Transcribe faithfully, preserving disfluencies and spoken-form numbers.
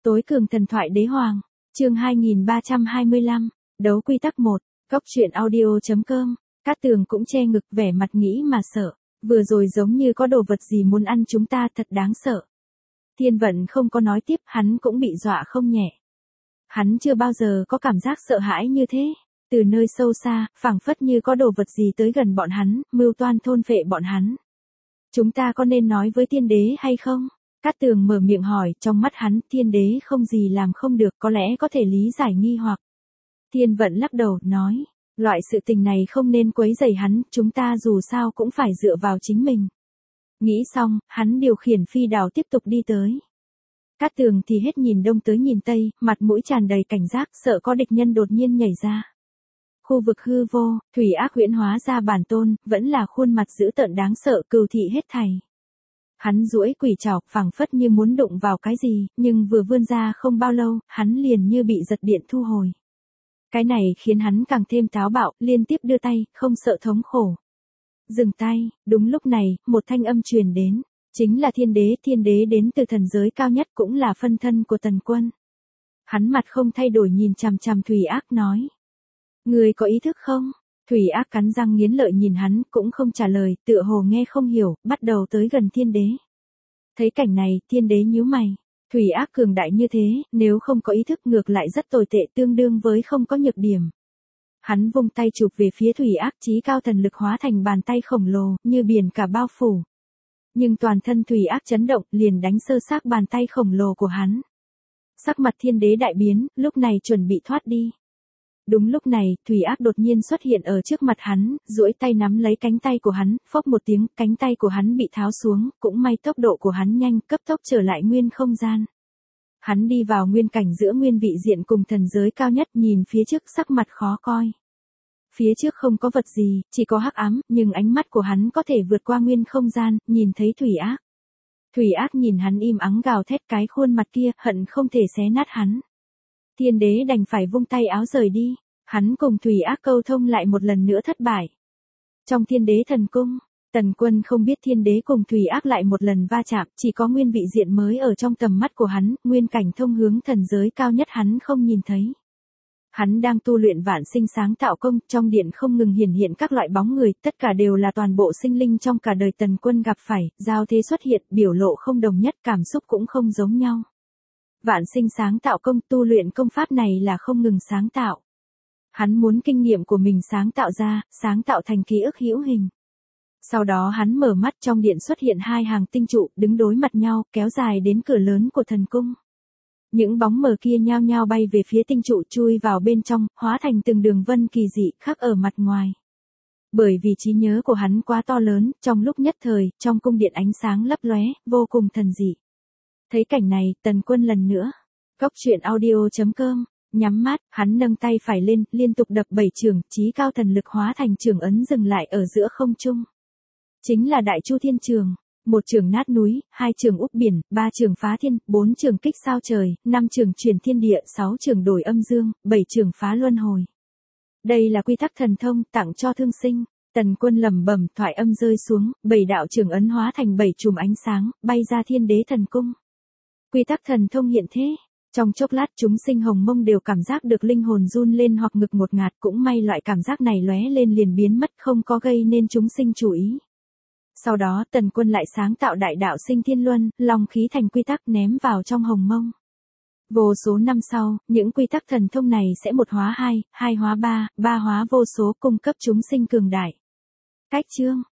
Tối cường thần thoại đế hoàng, chương hai nghìn ba trăm hai mươi lăm, đấu quy tắc một, góc truyện audio.com, Cát Tường cũng che ngực vẻ mặt nghĩ mà sợ, vừa rồi giống như có đồ vật gì muốn ăn chúng ta thật đáng sợ. Thiên Vận không có nói tiếp, hắn cũng bị dọa không nhẹ. Hắn chưa bao giờ có cảm giác sợ hãi như thế, từ nơi sâu xa, phảng phất như có đồ vật gì tới gần bọn hắn, mưu toan thôn phệ bọn hắn. Chúng ta có nên nói với Thiên Đế hay không? Cát Tường mở miệng hỏi, trong mắt hắn, Thiên Đế không gì làm không được, có lẽ có thể lý giải nghi hoặc. Thiên Vận lắc đầu, nói, loại sự tình này không nên quấy rầy hắn, chúng ta dù sao cũng phải dựa vào chính mình. Nghĩ xong, hắn điều khiển phi đào tiếp tục đi tới. Cát Tường thì hết nhìn đông tới nhìn tây, mặt mũi tràn đầy cảnh giác, sợ có địch nhân đột nhiên nhảy ra. Khu vực hư vô, Thủy Ác huyễn hóa ra bản tôn, vẫn là khuôn mặt dữ tợn đáng sợ, cừu thị hết thảy. Hắn duỗi quỷ trảo, phảng phất như muốn đụng vào cái gì, nhưng vừa vươn ra không bao lâu, hắn liền như bị giật điện thu hồi. Cái này khiến hắn càng thêm táo bạo, liên tiếp đưa tay, không sợ thống khổ. Dừng tay, đúng lúc này, một thanh âm truyền đến, chính là Thiên Đế, Thiên Đế đến từ thần giới cao nhất, cũng là phân thân của Tần Quân. Hắn mặt không thay đổi nhìn chằm chằm Thủy Ác nói, người có ý thức không? Thủy Ác cắn răng nghiến lợi nhìn hắn, cũng không trả lời, tựa hồ nghe không hiểu, bắt đầu tới gần Thiên Đế. Thấy cảnh này, Thiên Đế nhíu mày. Thủy Ác cường đại như thế, nếu không có ý thức ngược lại rất tồi tệ, tương đương với không có nhược điểm. Hắn vung tay chụp về phía Thủy Ác, chí cao thần lực hóa thành bàn tay khổng lồ, như biển cả bao phủ. Nhưng toàn thân Thủy Ác chấn động, liền đánh sơ xác bàn tay khổng lồ của hắn. Sắc mặt Thiên Đế đại biến, lúc này chuẩn bị thoát đi. Đúng lúc này, Thủy Ác đột nhiên xuất hiện ở trước mặt hắn, duỗi tay nắm lấy cánh tay của hắn, phốc một tiếng, cánh tay của hắn bị tháo xuống, cũng may tốc độ của hắn nhanh, cấp tốc trở lại nguyên không gian. Hắn đi vào nguyên cảnh giữa nguyên vị diện cùng thần giới cao nhất, nhìn phía trước sắc mặt khó coi. Phía trước không có vật gì, chỉ có hắc ám, nhưng ánh mắt của hắn có thể vượt qua nguyên không gian, nhìn thấy Thủy Ác. Thủy Ác nhìn hắn im ắng gào thét, cái khuôn mặt kia, hận không thể xé nát hắn. Thiên Đế đành phải vung tay áo rời đi, hắn cùng Thủy Ác câu thông lại một lần nữa thất bại. Trong Thiên Đế thần cung, Tần Quân không biết Thiên Đế cùng Thủy Ác lại một lần va chạm, chỉ có nguyên vị diện mới ở trong tầm mắt của hắn, nguyên cảnh thông hướng thần giới cao nhất hắn không nhìn thấy. Hắn đang tu luyện vạn sinh sáng tạo công, trong điện không ngừng hiển hiện các loại bóng người, tất cả đều là toàn bộ sinh linh trong cả đời Tần Quân gặp phải, giao thế xuất hiện, biểu lộ không đồng nhất, cảm xúc cũng không giống nhau. Vạn sinh sáng tạo công, tu luyện công pháp này là không ngừng sáng tạo. Hắn muốn kinh nghiệm của mình sáng tạo ra, sáng tạo thành ký ức hữu hình. Sau đó hắn mở mắt, trong điện xuất hiện hai hàng tinh trụ, đứng đối mặt nhau, kéo dài đến cửa lớn của thần cung. Những bóng mờ kia nhao nhao bay về phía tinh trụ, chui vào bên trong, hóa thành từng đường vân kỳ dị, khắc ở mặt ngoài. Bởi vì trí nhớ của hắn quá to lớn, trong lúc nhất thời, trong cung điện ánh sáng lấp lóe, vô cùng thần dị. Thấy cảnh này, Tần Quân lần nữa. Góc truyện audio.com, nhắm mắt, hắn nâng tay phải lên, liên tục đập bảy trường, chí cao thần lực hóa thành trường ấn dừng lại ở giữa không trung. Chính là Đại Chu Thiên Trường, một trường nát núi, hai trường úp biển, ba trường phá thiên, bốn trường kích sao trời, năm trường truyền thiên địa, sáu trường đổi âm dương, bảy trường phá luân hồi. Đây là quy tắc thần thông tặng cho thương sinh. Tần Quân lẩm bẩm, thoại âm rơi xuống, bảy đạo trường ấn hóa thành bảy chùm ánh sáng, bay ra Thiên Đế thần cung. Quy tắc thần thông hiện thế. Trong chốc lát chúng sinh hồng mông đều cảm giác được linh hồn run lên hoặc ngực ngột ngạt, cũng may loại cảm giác này lóe lên liền biến mất, không có gây nên chúng sinh chú ý. Sau đó Tần Quân lại sáng tạo đại đạo sinh thiên luân, long khí thành quy tắc ném vào trong hồng mông. Vô số năm sau, những quy tắc thần thông này sẽ một hóa hai, hai hóa ba, ba hóa vô số, cung cấp chúng sinh cường đại. Cách chương